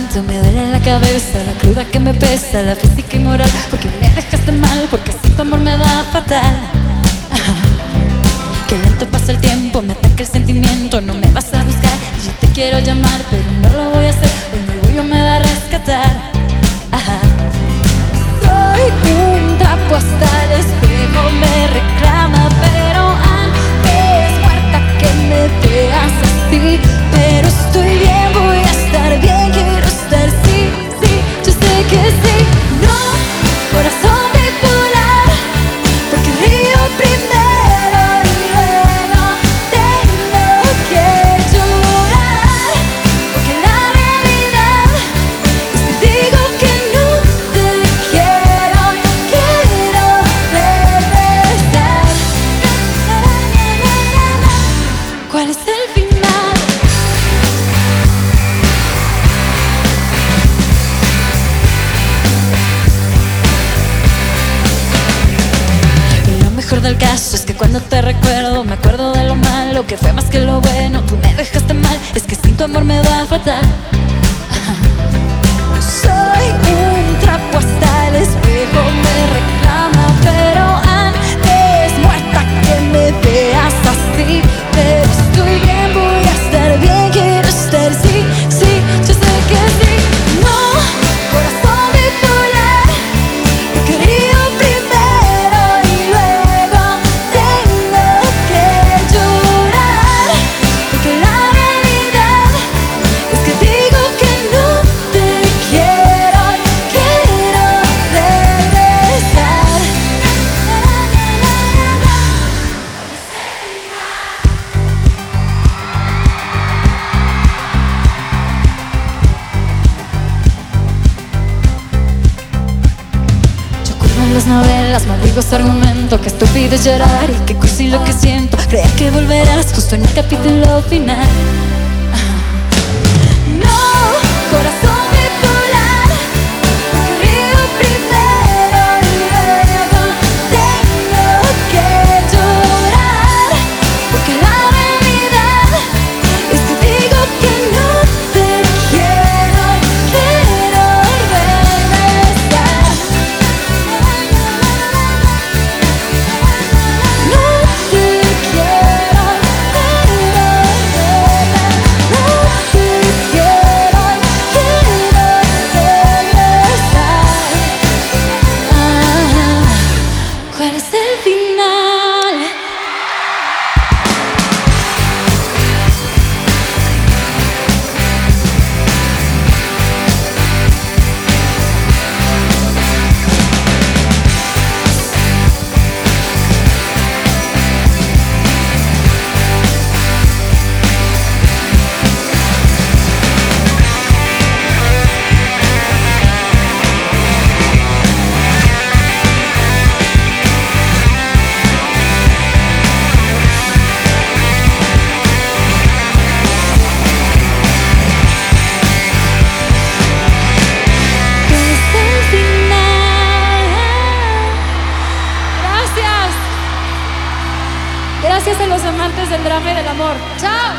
tanto me duele la cabeza, la cruda que me pesa, la física y moral, porque me dejaste mal, porque así tu amor me da fatal. Que lento pasa el tiempo, me ataca el sentimiento, no me vas a buscar, yo te quiero llamar, pero no lo voy a hacer, el orgullo me da a rescatar. Soy un trapo hasta el espejo, me reclama, pero antes muerta que me veas así. Pero estoy bien, voy a estar bien, quiero estar, sí, sí, yo sé que sí. No, corazón bipolar, porque río primero y luego tengo que llorar, porque la realidad es que digo que no te quiero, quiero regresar. ¿Cuál es el final? Lo mejor del caso es que cuando te recuerdo me acuerdo de lo malo, que fue más que lo bueno. Tú me dejaste mal, es que sin tu amor me va fatal. Soy un trapo hasta el espejo, me reclama, pero antes muerta que me veas así. Pero estoy bien, voy a estar bien, quiero estar, sí, sí, yo sé que sí. No, corazón bipolar, porque río primero y luego tengo que llorar, porque la realidad es que digo que no te quiero, quiero regresar. Yo curvo en las novelas, maldigo su argumento, que estúpido es llorar y que cursi lo que siento, creer que volverás justo en el capítulo final. No, corazón bipolar, porque río primero y luego tengo que llorar, porque la realidad es que digo que no te quiero, quiero regresar. No te quiero, quiero regresar. No te quiero, quiero regresar. ¿Cuál es el final? Gracias a los amantes del drama y del amor. ¡Chao!